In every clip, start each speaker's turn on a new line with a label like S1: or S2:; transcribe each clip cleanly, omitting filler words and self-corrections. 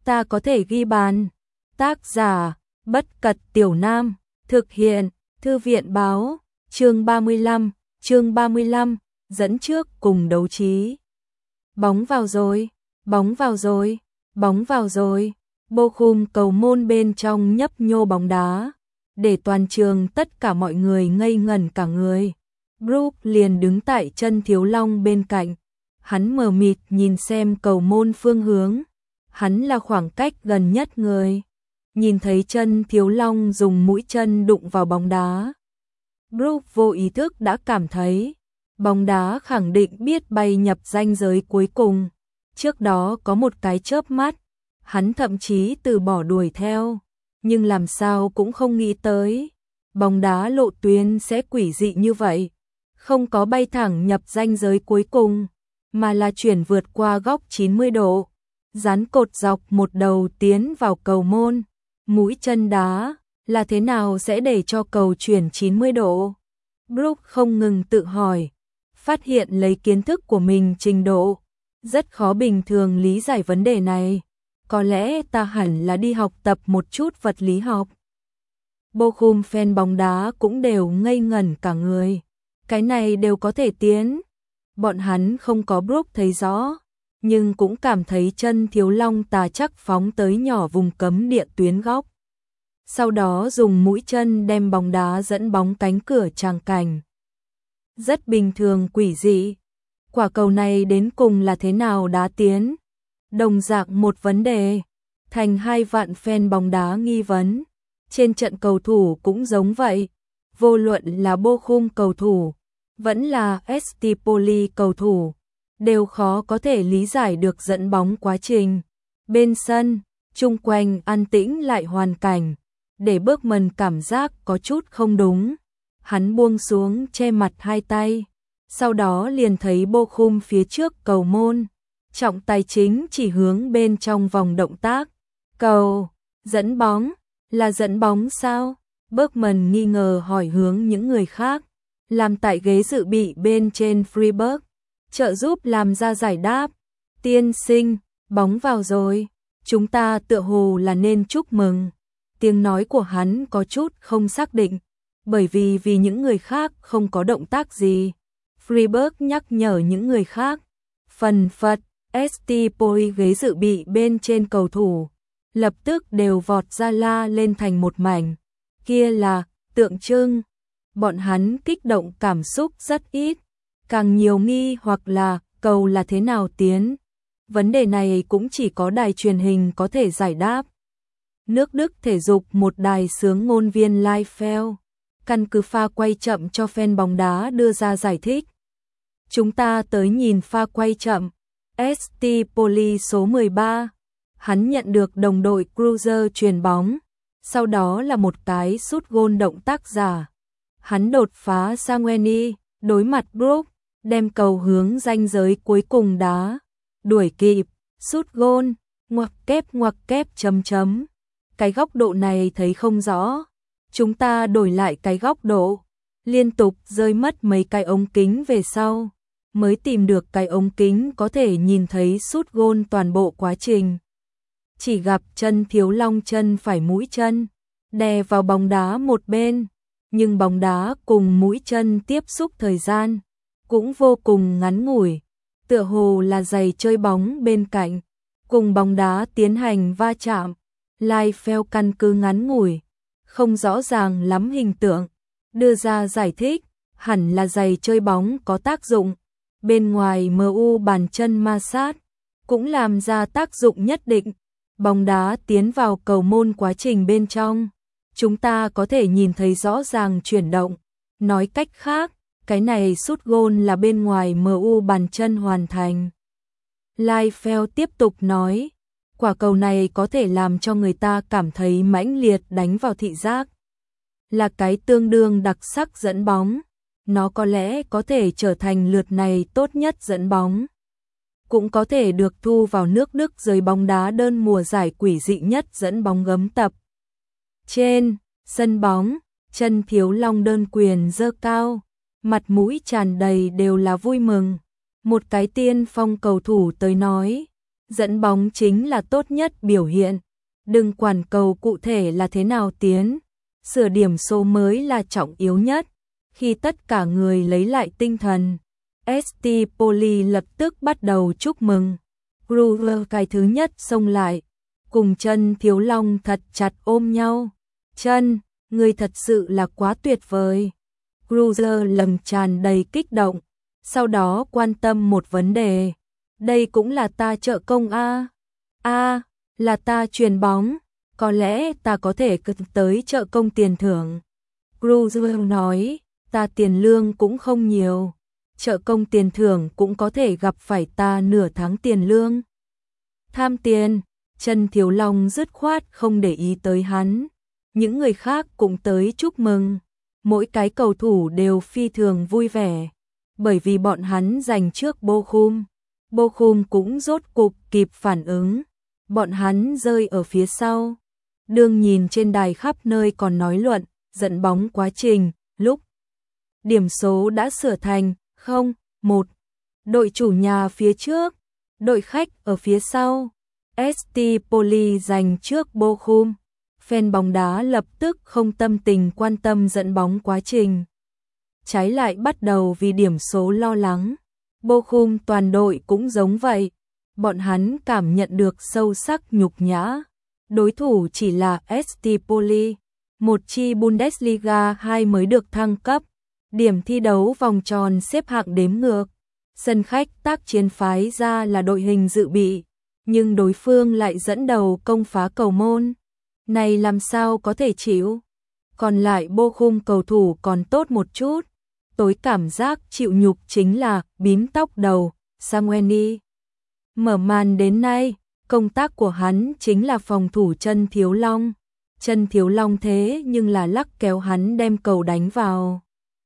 S1: ta có thể ghi bàn. Tác giả, Bất Cật Tiểu Nam, thực hiện, Thư viện báo, chương 35, dẫn trước cùng đấu trí. Bóng vào rồi, bóng vào rồi, bóng vào rồi. Bochum cầu môn bên trong nhấp nhô bóng đá, để toàn trường tất cả mọi người ngây ngẩn cả người. Brook liền đứng tại chân Thiếu Long bên cạnh, hắn mờ mịt nhìn xem cầu môn phương hướng, hắn là khoảng cách gần nhất người. Nhìn thấy chân Thiếu Long dùng mũi chân đụng vào bóng đá, Brook vô ý thức đã cảm thấy bóng đá khẳng định biết bay nhập ranh giới cuối cùng. Trước đó có một cái chớp mắt, hắn thậm chí từ bỏ đuổi theo, nhưng làm sao cũng không nghĩ tới bóng đá lộ tuyến sẽ quỷ dị như vậy, không có bay thẳng nhập ranh giới cuối cùng, mà là chuyển vượt qua góc 90 độ, dán cột dọc một đầu tiến vào cầu môn. Mũi chân đá là thế nào sẽ để cho cầu chuyển 90 độ? Brook không ngừng tự hỏi, phát hiện lấy kiến thức của mình trình độ rất khó bình thường lý giải vấn đề này. Có lẽ ta hẳn là đi học tập một chút vật lý học. Bochum fan bóng đá cũng đều ngây ngẩn cả người. Cái này đều có thể tiến. Bọn hắn không có Brook thấy rõ, nhưng cũng cảm thấy chân Thiếu Long tà chắc phóng tới nhỏ vùng cấm địa tuyến góc. Sau đó dùng mũi chân đem bóng đá dẫn bóng cánh cửa tràng cảnh. Rất bình thường quỷ dị. Quả cầu này đến cùng là thế nào đá tiến? Đồng dạng một vấn đề, thành 2 vạn fan bóng đá nghi vấn. Trên trận cầu thủ cũng giống vậy, vô luận là Bochum cầu thủ, vẫn là ST Poli cầu thủ, đều khó có thể lý giải được dẫn bóng quá trình. Bên sân, chung quanh an tĩnh lại hoàn cảnh, để Bergman cảm giác có chút không đúng. Hắn buông xuống che mặt hai tay, sau đó liền thấy Bochum phía trước cầu môn, trọng tài chính chỉ hướng bên trong vòng động tác. Cầu, dẫn bóng, là dẫn bóng sao? Bergman nghi ngờ hỏi hướng những người khác, làm tại ghế dự bị bên trên Freiburg, trợ giúp làm ra giải đáp. Tiên sinh, bóng vào rồi, chúng ta tựa hồ là nên chúc mừng. Tiếng nói của hắn có chút không xác định, bởi vì những người khác không có động tác gì. Freiburg nhắc nhở những người khác. Phần phật, ST Poli ghế dự bị bên trên cầu thủ lập tức đều vọt ra la lên thành một mảnh. Kia là tượng trưng. Bọn hắn kích động cảm xúc rất ít, càng nhiều nghi hoặc là cầu là thế nào tiến. Vấn đề này cũng chỉ có đài truyền hình có thể giải đáp. Nước Đức thể dục một đài xướng ngôn viên Leifeld căn cứ pha quay chậm cho fan bóng đá đưa ra giải thích. Chúng ta tới nhìn pha quay chậm. ST Poli số 13, hắn nhận được đồng đội Cruiser chuyền bóng, sau đó là một cái sút gôn động tác giả. Hắn đột phá Sangweni, đối mặt Brook, đem cầu hướng ranh giới cuối cùng đá, đuổi kịp, sút gôn, ngoặc kép chấm chấm. Cái góc độ này thấy không rõ, chúng ta đổi lại cái góc độ, liên tục rơi mất mấy cái ống kính về sau, mới tìm được cái ống kính có thể nhìn thấy sút gôn toàn bộ quá trình. Chỉ gặp chân Thiếu Long chân phải mũi chân đè vào bóng đá một bên, nhưng bóng đá cùng mũi chân tiếp xúc thời gian cũng vô cùng ngắn ngủi, tựa hồ là giày chơi bóng bên cạnh cùng bóng đá tiến hành va chạm. Leifeld căn cứ ngắn ngủi, không rõ ràng lắm hình tượng, đưa ra giải thích, hẳn là giày chơi bóng có tác dụng. Bên ngoài MU bàn chân ma sát, cũng làm ra tác dụng nhất định. Bóng đá tiến vào cầu môn quá trình bên trong, chúng ta có thể nhìn thấy rõ ràng chuyển động. Nói cách khác, cái này sút gôn là bên ngoài MU bàn chân hoàn thành. Leifeld tiếp tục nói, quả cầu này có thể làm cho người ta cảm thấy mãnh liệt đánh vào thị giác. Là cái tương đương đặc sắc dẫn bóng. Nó có lẽ có thể trở thành lượt này tốt nhất dẫn bóng. Cũng có thể được thu vào nước Đức giới bóng đá đơn mùa giải quỷ dị nhất dẫn bóng gấm tập. Trên sân bóng, chân Thiếu Long đơn quyền giơ cao, mặt mũi tràn đầy đều là vui mừng. Một cái tiên phong cầu thủ tới nói, Dẫn bóng chính là tốt nhất biểu hiện. Đừng quản cầu cụ thể là thế nào tiến. Sửa điểm số mới là trọng yếu nhất. Khi tất cả người lấy lại tinh thần, ST Poli lập tức bắt đầu chúc mừng. Gruber cái thứ nhất xông lại, cùng Chân Thiếu Long thật chặt ôm nhau. Chân, người thật sự là quá tuyệt vời. Gruber lầm tràn đầy kích động, sau đó quan tâm một vấn đề. Đây cũng là ta trợ công a? Là ta chuyền bóng, có lẽ ta có thể tới trợ công tiền thưởng. Gruber nói, ta tiền lương cũng không nhiều, trợ công tiền thưởng cũng có thể gặp phải ta nửa tháng tiền lương. Tham tiền, Chân Thiếu Long dứt khoát không để ý tới hắn. Những người khác cũng tới chúc mừng. Mỗi cái cầu thủ đều phi thường vui vẻ, bởi vì bọn hắn giành trước Bochum. Bochum cũng rốt cục kịp phản ứng. Bọn hắn rơi ở phía sau. Đương nhìn trên đài khắp nơi còn nói luận, dẫn bóng quá trình, lúc điểm số đã sửa thành 0-1. Đội chủ nhà phía trước, đội khách ở phía sau. ST Poli giành trước Bochum. Fan bóng đá lập tức không tâm tình quan tâm dẫn bóng quá trình. Trái lại bắt đầu vì điểm số lo lắng. Bochum toàn đội cũng giống vậy. Bọn hắn cảm nhận được sâu sắc nhục nhã. Đối thủ chỉ là ST Poli, một chi Bundesliga 2 mới được thăng cấp. Điểm thi đấu vòng tròn xếp hạng đếm ngược. Sân khách Tác Chiến phái ra là đội hình dự bị, nhưng đối phương lại dẫn đầu công phá cầu môn. Này làm sao có thể chịu? Còn lại Bochum cầu thủ còn tốt một chút. Tối cảm giác chịu nhục chính là bím tóc đầu, Samuel. Mở màn đến nay, công tác của hắn chính là phòng thủ Chân Thiếu Long. Chân Thiếu Long thế nhưng là lắc kéo hắn đem cầu đánh vào.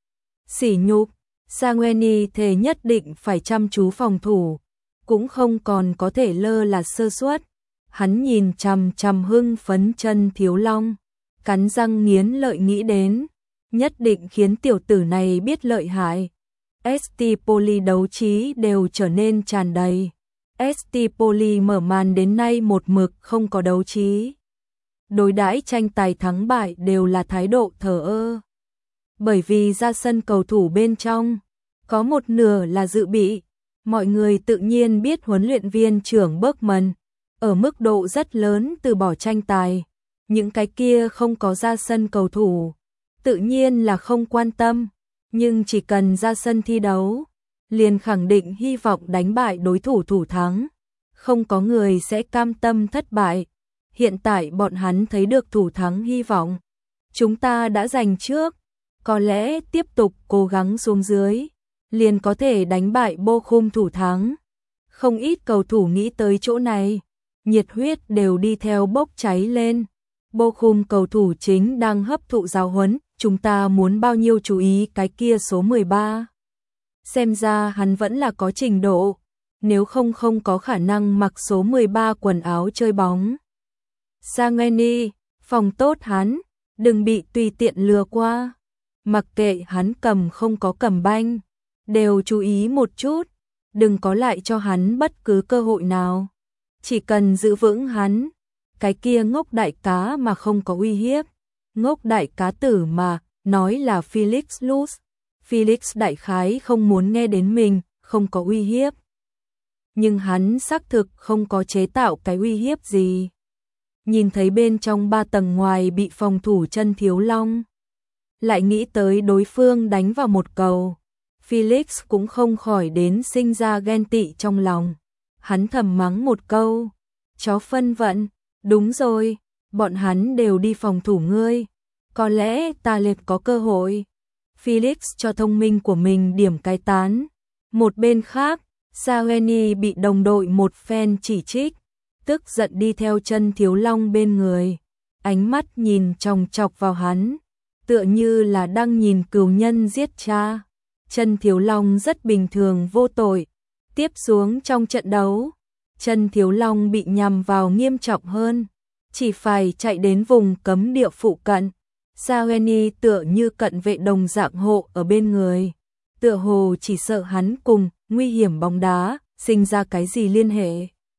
S1: Sỉ nhục, Samuel thề nhất định phải chăm chú phòng thủ, cũng không còn có thể lơ là sơ suất. Hắn nhìn chằm chằm hưng phấn Chân Thiếu Long, cắn răng nghiến lợi nghĩ đến, nhất định khiến tiểu tử này biết lợi hại. ST Poli đấu trí đều trở nên tràn đầy. ST Poli mở màn đến nay một mực không có đấu trí. Đối đãi tranh tài thắng bại đều là thái độ thờ ơ. Bởi vì ra sân cầu thủ bên trong, có một nửa là dự bị. Mọi người tự nhiên biết huấn luyện viên trưởng Bergman ở mức độ rất lớn từ bỏ tranh tài. Những cái kia không có ra sân cầu thủ, tự nhiên là không quan tâm. Nhưng chỉ cần ra sân thi đấu, liền khẳng định hy vọng đánh bại đối thủ thủ thắng. Không có người sẽ cam tâm thất bại. Hiện tại bọn hắn thấy được thủ thắng hy vọng. Chúng ta đã giành trước, có lẽ tiếp tục cố gắng xuống dưới, liền có thể đánh bại Bochum thủ thắng. Không ít cầu thủ nghĩ tới chỗ này, nhiệt huyết đều đi theo bốc cháy lên. Bochum cầu thủ chính đang hấp thụ giáo huấn, chúng ta muốn bao nhiêu chú ý cái kia số 13. Xem ra hắn vẫn là có trình độ, nếu không không có khả năng mặc số 13 quần áo chơi bóng. Sangeni, phòng tốt hắn, đừng bị tùy tiện lừa qua. Mặc kệ hắn cầm không có cầm banh, đều chú ý một chút, đừng có lại cho hắn bất cứ cơ hội nào. Chỉ cần giữ vững hắn, cái kia ngốc đại cá mà không có uy hiếp. Ngốc đại cá tử mà, nói là Felix Luz. Felix đại khái không muốn nghe đến mình, không có uy hiếp. Nhưng hắn xác thực không có chế tạo cái uy hiếp gì. Nhìn thấy bên trong 3 tầng ngoài bị phòng thủ Chân Thiếu Long, lại nghĩ tới đối phương đánh vào một cầu. Felix cũng không khỏi đến sinh ra ghen tị trong lòng. Hắn thầm mắng một câu, chó phân vận, đúng rồi, bọn hắn đều đi phòng thủ ngươi, có lẽ ta liệt có cơ hội. Felix cho thông minh của mình điểm cái tán. Một bên khác, Saweni bị đồng đội một phen chỉ trích, tức giận đi theo Chân Thiếu Long bên người, ánh mắt nhìn chòng chọc vào hắn, tựa như là đang nhìn cừu nhân giết cha. Chân Thiếu Long rất bình thường vô tội. Tiếp xuống trong trận đấu, Chân Thiếu Long bị nhằm vào nghiêm trọng hơn, chỉ phải chạy đến vùng cấm địa phụ cận. Saweni tựa như cận vệ đồng dạng hộ ở bên người, tựa hồ chỉ sợ hắn cùng nguy hiểm bóng đá sinh ra cái gì liên hệ.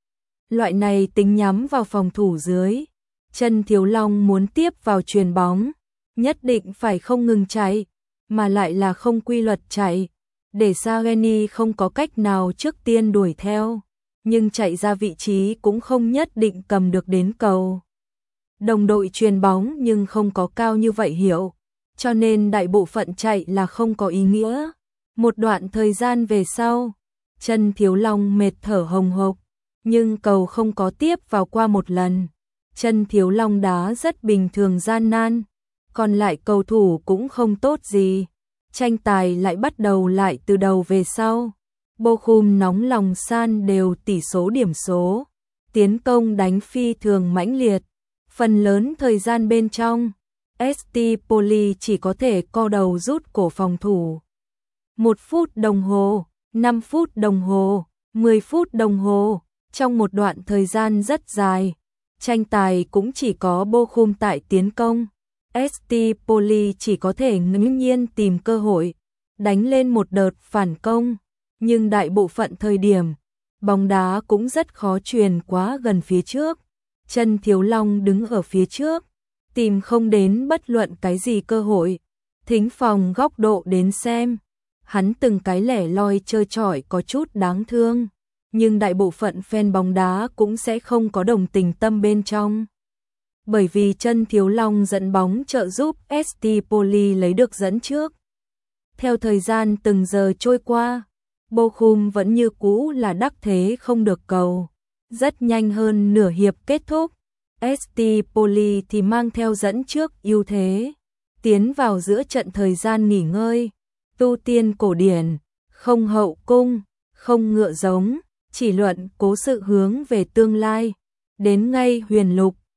S1: Loại này tính nhắm vào phòng thủ dưới. Chân Thiếu Long muốn tiếp vào chuyền bóng, nhất định phải không ngừng chạy, mà lại là không quy luật chạy, để Sargeni không có cách nào trước tiên đuổi theo, nhưng chạy ra vị trí cũng không nhất định cầm được đến cầu. Đồng đội chuyền bóng nhưng không có cao như vậy hiểu, cho nên đại bộ phận chạy là không có ý nghĩa. Một đoạn thời gian về sau, Chân Thiếu Long mệt thở hồng hộc, nhưng cầu không có tiếp vào qua một lần. Chân Thiếu Long đá rất bình thường gian nan, còn lại cầu thủ cũng không tốt gì. Tranh tài lại bắt đầu lại từ đầu về sau. Bochum nóng lòng san đều tỷ số điểm số, tiến công đánh phi thường mãnh liệt. Phần lớn thời gian bên trong, ST Poli chỉ có thể co đầu rút cổ phòng thủ. 1 phút đồng hồ, 5 phút đồng hồ, 10 phút đồng hồ, trong một đoạn thời gian rất dài, tranh tài cũng chỉ có Bochum tại tiến công. ST Poli chỉ có thể ngẫu nhiên tìm cơ hội, đánh lên một đợt phản công, nhưng đại bộ phận thời điểm, bóng đá cũng rất khó truyền quá gần phía trước. Chân Thiếu Long đứng ở phía trước, tìm không đến bất luận cái gì cơ hội, thính phòng góc độ đến xem. Hắn từng cái lẻ loi chơi chọi có chút đáng thương, nhưng đại bộ phận fan bóng đá cũng sẽ không có đồng tình tâm bên trong. Bởi vì Chân Thiếu Long dẫn bóng trợ giúp ST Poli lấy được dẫn trước. Theo thời gian từng giờ trôi qua, Bochum vẫn như cũ là đắc thế không được cầu. Rất nhanh hơn nửa hiệp kết thúc, ST Poli thì mang theo dẫn trước ưu thế. Tiến vào giữa trận thời gian nghỉ ngơi, tu tiên cổ điển, không hậu cung, không ngựa giống, chỉ luận cố sự hướng về tương lai. Đến ngay huyền lục,